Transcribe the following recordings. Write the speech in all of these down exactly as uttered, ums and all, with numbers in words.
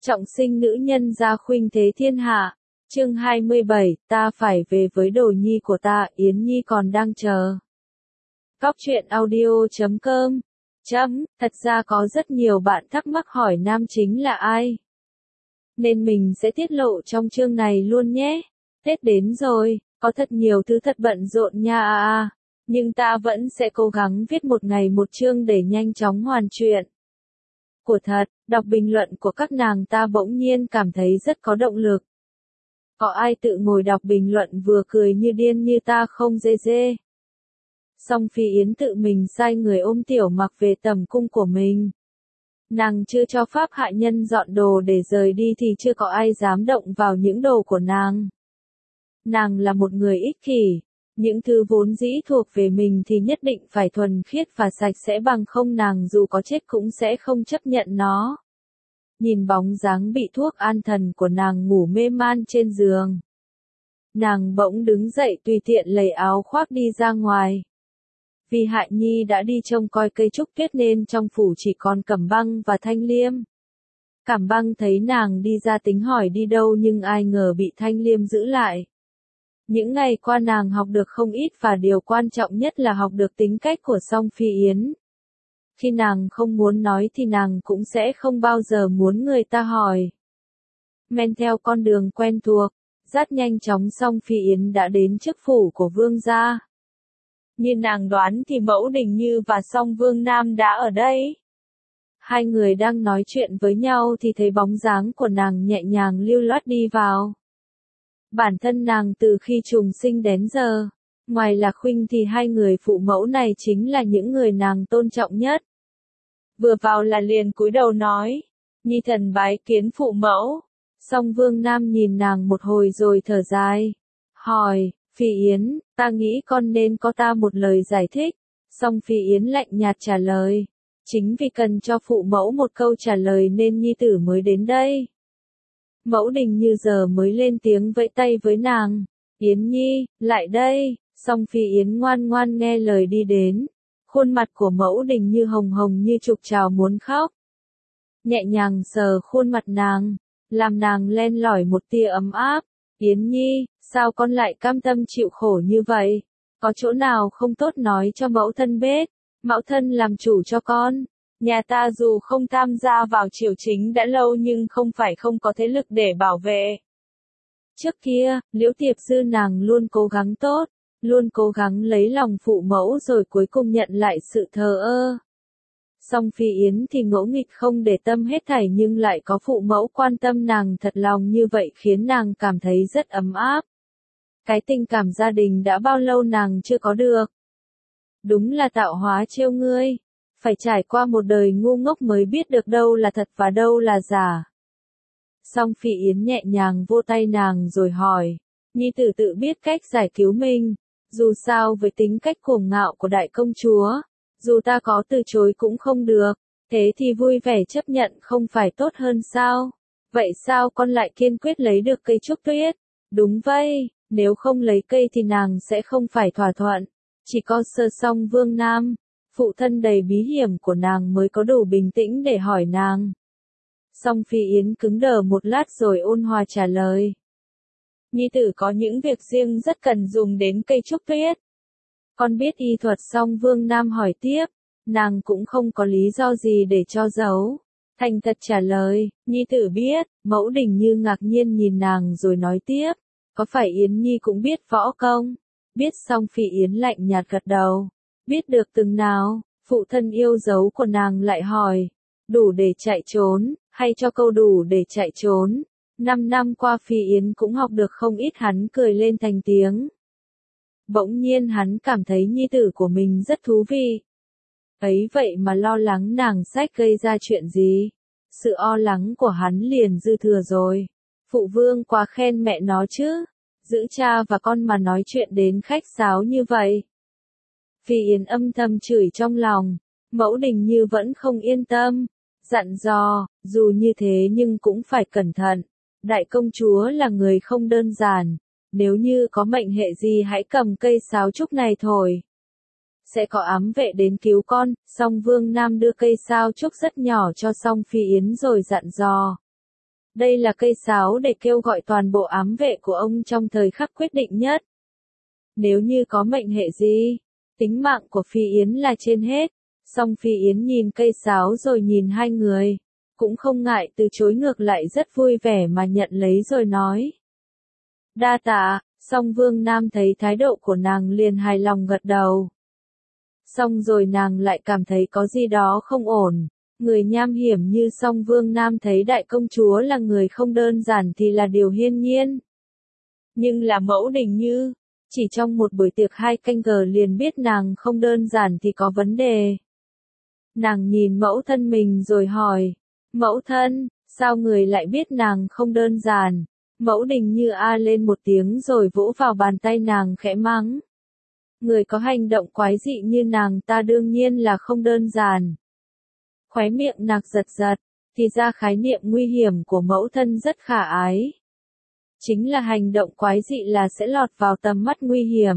Trọng sinh nữ nhân gia khuynh thế thiên hạ. Chương hai mươi bảy, ta phải về với đồ nhi của ta, Yến Nhi còn đang chờ. Góc truyện audio chấm com. Chấm, thật ra có rất nhiều bạn thắc mắc hỏi nam chính là ai. Nên mình sẽ tiết lộ trong chương này luôn nhé. Tết đến rồi, có thật nhiều thứ thật bận rộn nha à à. Nhưng ta vẫn sẽ cố gắng viết một ngày một chương để nhanh chóng hoàn chuyện. Của thật, đọc bình luận của các nàng ta bỗng nhiên cảm thấy rất có động lực. Có ai tự ngồi đọc bình luận vừa cười như điên như ta không dê dê. Song Phi Yến tự mình sai người ôm Tiểu Mặc về tầm cung của mình. Nàng chưa cho Pháp hạ nhân dọn đồ để rời đi thì chưa có ai dám động vào những đồ của nàng. Nàng là một người ích kỷ. Những thứ vốn dĩ thuộc về mình thì nhất định phải thuần khiết và sạch sẽ, bằng không nàng dù có chết cũng sẽ không chấp nhận nó. Nhìn bóng dáng bị thuốc an thần của nàng ngủ mê man trên giường. Nàng bỗng đứng dậy tùy tiện lấy áo khoác đi ra ngoài. Vì Hại Nhi đã đi trông coi cây trúc tuyết nên trong phủ chỉ còn Cẩm Băng và Thanh Liêm. Cẩm Băng thấy nàng đi ra tính hỏi đi đâu nhưng ai ngờ bị Thanh Liêm giữ lại. Những ngày qua nàng học được không ít và điều quan trọng nhất là học được tính cách của Song Phi Yến. Khi nàng không muốn nói thì nàng cũng sẽ không bao giờ muốn người ta hỏi. Men theo con đường quen thuộc, rất nhanh chóng Song Phi Yến đã đến trước phủ của vương gia. Như nàng đoán thì Mẫu Đình Như và Song Vương Nam đã ở đây. Hai người đang nói chuyện với nhau thì thấy bóng dáng của nàng nhẹ nhàng lưu loát đi vào. Bản thân nàng từ khi trùng sinh đến giờ, ngoài Lạc Khuynh thì hai người phụ mẫu này chính là những người nàng tôn trọng nhất. Vừa vào là liền cúi đầu nói, Nhi thần bái kiến phụ mẫu. Song Vương Nam nhìn nàng một hồi rồi thở dài, hỏi, Phi Yến, ta nghĩ con nên có ta một lời giải thích. Song Phi Yến lạnh nhạt trả lời, chính vì cần cho phụ mẫu một câu trả lời nên Nhi tử mới đến đây. Mẫu Đình Như giờ mới lên tiếng vẫy tay với nàng, Yến Nhi, lại đây. Song Phi Yến ngoan ngoan nghe lời đi đến. Khuôn mặt của Mẫu Đình Như hồng hồng như trục trào muốn khóc. Nhẹ nhàng sờ khuôn mặt nàng, làm nàng len lỏi một tia ấm áp. Yến Nhi, sao con lại cam tâm chịu khổ như vậy? Có chỗ nào không tốt nói cho mẫu thân biết, mẫu thân làm chủ cho con. Nhà ta dù không tham gia vào triều chính đã lâu nhưng không phải không có thế lực để bảo vệ. Trước kia, Liễu Tiệp Dư nàng luôn cố gắng tốt, luôn cố gắng lấy lòng phụ mẫu rồi cuối cùng nhận lại sự thờ ơ. Song Phi Yến thì ngỗ nghịch không để tâm hết thảy nhưng lại có phụ mẫu quan tâm nàng thật lòng như vậy khiến nàng cảm thấy rất ấm áp. Cái tình cảm gia đình đã bao lâu nàng chưa có được. Đúng là tạo hóa trêu ngươi. Phải trải qua một đời ngu ngốc mới biết được đâu là thật và đâu là giả. Song Phi Yến nhẹ nhàng vô tay nàng rồi hỏi, Nhi tử tự biết cách giải cứu mình. Dù sao với tính cách cuồng ngạo của đại công chúa, dù ta có từ chối cũng không được, thế thì vui vẻ chấp nhận không phải tốt hơn sao? Vậy sao con lại kiên quyết lấy được cây trúc tuyết? Đúng vậy, nếu không lấy cây thì nàng sẽ không phải thỏa thuận. Chỉ có Sơ Song Vương Nam, phụ thân đầy bí hiểm của nàng mới có đủ bình tĩnh để hỏi nàng. Song Phi Yến cứng đờ một lát rồi ôn hòa trả lời. Nhi tử có những việc riêng rất cần dùng đến cây trúc tuyết. Con biết y thuật. Song Vương Nam hỏi tiếp, nàng cũng không có lý do gì để cho giấu. Thành thật trả lời, Nhi tử biết. Mẫu Đình Như ngạc nhiên nhìn nàng rồi nói tiếp, có phải Yến Nhi cũng biết võ công? Biết. Song Phi Yến lạnh nhạt gật đầu. Biết được từng nào? Phụ thân yêu dấu của nàng lại hỏi, đủ để chạy trốn, hay cho câu đủ để chạy trốn? Năm năm qua Phi Yến cũng học được không ít. Hắn cười lên thành tiếng. Bỗng nhiên hắn cảm thấy nhi tử của mình rất thú vị. Ấy vậy mà lo lắng nàng sách gây ra chuyện gì? Sự o lắng của hắn liền dư thừa rồi. Phụ vương quá khen mẹ nó chứ. Giữ cha và con mà nói chuyện đến khách sáo như vậy. Phi Yến âm thầm chửi trong lòng. Mẫu Đình Như vẫn không yên tâm. Dặn dò, dù như thế nhưng cũng phải cẩn thận. Đại công chúa là người không đơn giản. Nếu như có mệnh hệ gì hãy cầm cây sáo trúc này thổi. Sẽ có ám vệ đến cứu con. Song Vương Nam đưa cây sáo trúc rất nhỏ cho Song Phi Yến rồi dặn dò. Đây là cây sáo để kêu gọi toàn bộ ám vệ của ông trong thời khắc quyết định nhất. Nếu như có mệnh hệ gì, tính mạng của Phi Yến là trên hết. Song Phi Yến nhìn cây sáo rồi nhìn hai người, cũng không ngại từ chối, ngược lại rất vui vẻ mà nhận lấy rồi nói. Đa tạ. Song Vương Nam thấy thái độ của nàng liền hài lòng gật đầu. Xong rồi nàng lại cảm thấy có gì đó không ổn. Người nham hiểm như Song Vương Nam thấy đại công chúa là người không đơn giản thì là điều hiển nhiên. Nhưng là Mẫu Đình Như, chỉ trong một buổi tiệc hai canh giờ liền biết nàng không đơn giản thì có vấn đề. Nàng nhìn mẫu thân mình rồi hỏi, mẫu thân, sao người lại biết nàng không đơn giản? Mẫu Đình Như a lên một tiếng rồi vỗ vào bàn tay nàng khẽ mắng. Người có hành động quái dị như nàng ta đương nhiên là không đơn giản. Khóe miệng nàng giật giật, thì ra khái niệm nguy hiểm của mẫu thân rất khả ái. Chính là hành động quái dị là sẽ lọt vào tầm mắt nguy hiểm.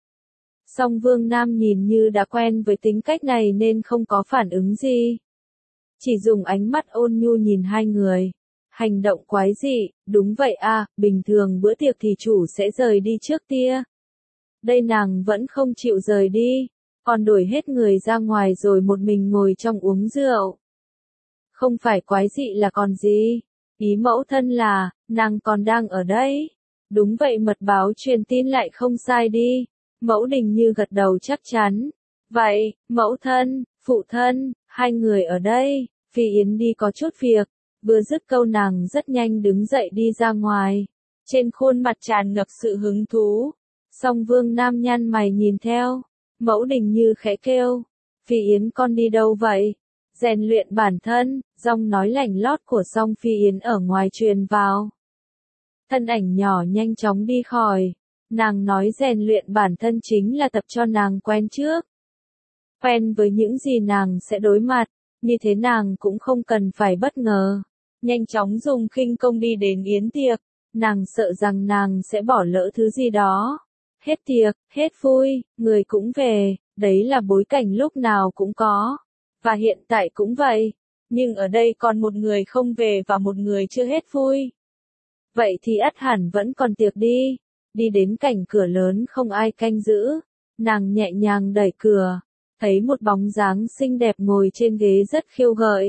Song Vương Nam nhìn như đã quen với tính cách này nên không có phản ứng gì. Chỉ dùng ánh mắt ôn nhu nhìn hai người. Hành động quái dị, đúng vậy à, bình thường bữa tiệc thì chủ sẽ rời đi trước tia. Đây nàng vẫn không chịu rời đi, còn đuổi hết người ra ngoài rồi một mình ngồi trong uống rượu. Không phải quái dị là còn gì, ý mẫu thân là, nàng còn đang ở đây. Đúng vậy, mật báo truyền tin lại không sai đi. Mẫu Đình Như gật đầu chắc chắn. Vậy, mẫu thân, phụ thân, hai người ở đây. Phi Yến đi có chút việc. Vừa dứt câu nàng rất nhanh đứng dậy đi ra ngoài. Trên khuôn mặt tràn ngập sự hứng thú. Song Vương Nam nhăn mày nhìn theo. Mẫu Đình Như khẽ kêu. Phi Yến con đi đâu vậy? Rèn luyện bản thân. Giọng nói lảnh lót của Song Phi Yến ở ngoài truyền vào. Thân ảnh nhỏ nhanh chóng đi khỏi. Nàng nói rèn luyện bản thân chính là tập cho nàng quen trước. Quen với những gì nàng sẽ đối mặt, như thế nàng cũng không cần phải bất ngờ. Nhanh chóng dùng khinh công đi đến yến tiệc, nàng sợ rằng nàng sẽ bỏ lỡ thứ gì đó. Hết tiệc, hết vui, người cũng về, đấy là bối cảnh lúc nào cũng có. Và hiện tại cũng vậy, nhưng ở đây còn một người không về và một người chưa hết vui. Vậy thì ắt hẳn vẫn còn tiệc đi. Đi đến cảnh cửa lớn không ai canh giữ, nàng nhẹ nhàng đẩy cửa, thấy một bóng dáng xinh đẹp ngồi trên ghế rất khiêu gợi.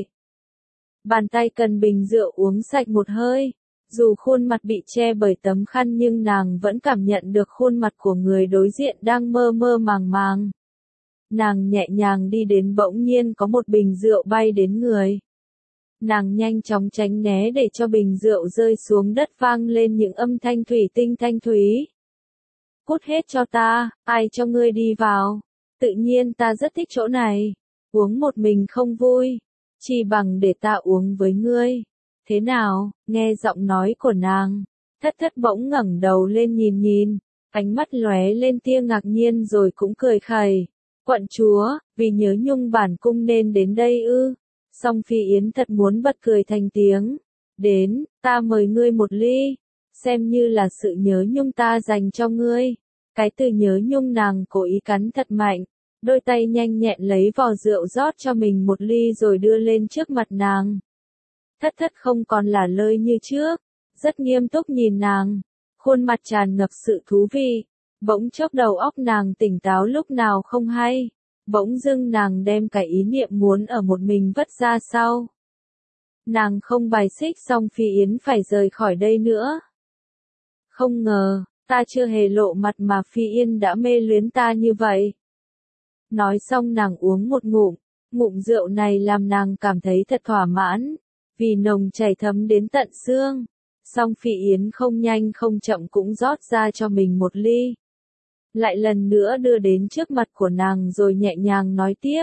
Bàn tay cầm bình rượu uống sạch một hơi, dù khuôn mặt bị che bởi tấm khăn nhưng nàng vẫn cảm nhận được khuôn mặt của người đối diện đang mơ mơ màng màng. Nàng nhẹ nhàng đi đến bỗng nhiên có một bình rượu bay đến người. Nàng nhanh chóng tránh né để cho bình rượu rơi xuống đất vang lên những âm thanh thủy tinh thanh thúy. Cút hết cho ta, ai cho ngươi đi vào? Tự nhiên ta rất thích chỗ này. Uống một mình không vui. Chỉ bằng để ta uống với ngươi. Thế nào, nghe giọng nói của nàng. Thất thất bỗng ngẩng đầu lên nhìn nhìn. Ánh mắt lóe lên tia ngạc nhiên rồi cũng cười khẩy. Quận chúa, vì nhớ nhung bản cung nên đến đây ư? Song Phi Yến thật muốn bật cười thành tiếng. Đến, ta mời ngươi một ly. Xem như là sự nhớ nhung ta dành cho ngươi. Cái từ nhớ nhung nàng cố ý cắn thật mạnh. Đôi tay nhanh nhẹn lấy vò rượu rót cho mình một ly rồi đưa lên trước mặt nàng. Thất thất không còn là lơi như trước. Rất nghiêm túc nhìn nàng. Khuôn mặt tràn ngập sự thú vị. Bỗng chốc đầu óc nàng tỉnh táo lúc nào không hay. Bỗng dưng nàng đem cả ý niệm muốn ở một mình vứt ra sau. Nàng không bài xích Song Phi Yến phải rời khỏi đây nữa. Không ngờ, ta chưa hề lộ mặt mà Phi Yến đã mê luyến ta như vậy. Nói xong nàng uống một ngụm, ngụm rượu này làm nàng cảm thấy thật thỏa mãn, vì nồng chảy thấm đến tận xương. Song Phi Yến không nhanh không chậm cũng rót ra cho mình một ly. Lại lần nữa đưa đến trước mặt của nàng rồi nhẹ nhàng nói tiếp.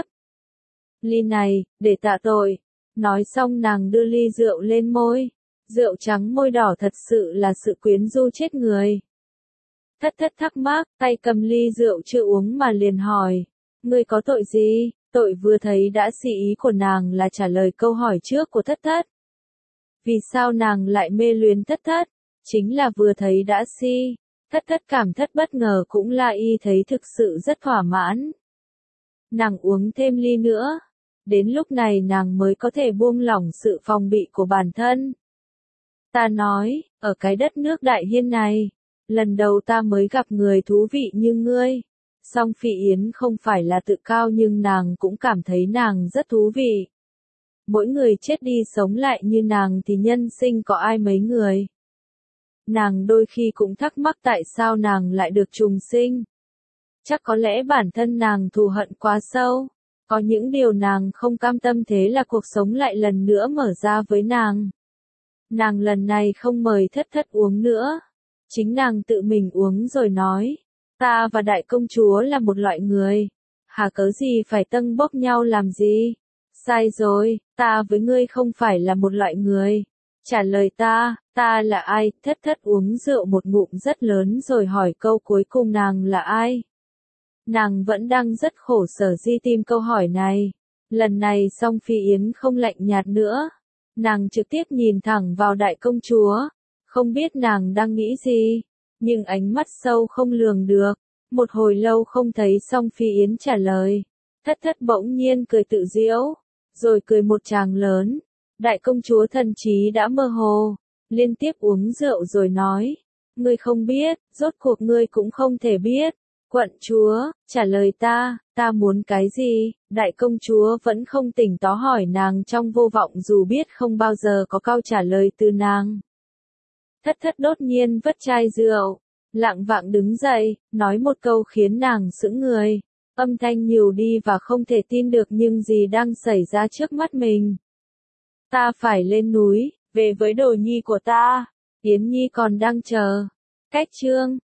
Ly này, để tạ tội. Nói xong nàng đưa ly rượu lên môi. Rượu trắng môi đỏ thật sự là sự quyến rũ chết người. Thất thất thắc mắc, tay cầm ly rượu chưa uống mà liền hỏi. Ngươi có tội gì? Tội vừa thấy đã xị ý của nàng là trả lời câu hỏi trước của thất thất. Vì sao nàng lại mê luyến thất thất? Chính là vừa thấy đã si. Thất thất cảm thất bất ngờ cũng là y thấy thực sự rất thỏa mãn. Nàng uống thêm ly nữa. Đến lúc này nàng mới có thể buông lỏng sự phòng bị của bản thân. Ta nói, ở cái đất nước Đại Hiên này, lần đầu ta mới gặp người thú vị như ngươi. Song Phi Yến không phải là tự cao nhưng nàng cũng cảm thấy nàng rất thú vị. Mỗi người chết đi sống lại như nàng thì nhân sinh có ai mấy người. Nàng đôi khi cũng thắc mắc tại sao nàng lại được trùng sinh. Chắc có lẽ bản thân nàng thù hận quá sâu. Có những điều nàng không cam tâm thế là cuộc sống lại lần nữa mở ra với nàng. Nàng lần này không mời thất thất uống nữa. Chính nàng tự mình uống rồi nói. Ta và đại công chúa là một loại người. Hà cớ gì phải tâng bốc nhau làm gì? Sai rồi, ta với ngươi không phải là một loại người. Trả lời ta, ta là ai? Thất thất uống rượu một ngụm rất lớn rồi hỏi câu cuối cùng nàng là ai? Nàng vẫn đang rất khổ sở di tìm câu hỏi này. Lần này Song Phi Yến không lạnh nhạt nữa. Nàng trực tiếp nhìn thẳng vào đại công chúa. Không biết nàng đang nghĩ gì. Nhưng ánh mắt sâu không lường được. Một hồi lâu không thấy Song Phi Yến trả lời. Thất thất bỗng nhiên cười tự giễu. Rồi cười một tràng lớn. Đại công chúa thần trí đã mơ hồ. Liên tiếp uống rượu rồi nói. Ngươi không biết, rốt cuộc ngươi cũng không thể biết. Quận chúa, trả lời ta, ta muốn cái gì? Đại công chúa vẫn không tỉnh táo hỏi nàng trong vô vọng dù biết không bao giờ có câu trả lời từ nàng. Thất thất đột nhiên vất chai rượu, lạng vạng đứng dậy, nói một câu khiến nàng sững người. Âm thanh nhiều đi và không thể tin được nhưng gì đang xảy ra trước mắt mình. Ta phải lên núi, về với đồ nhi của ta. Yến Nhi còn đang chờ. Cách chương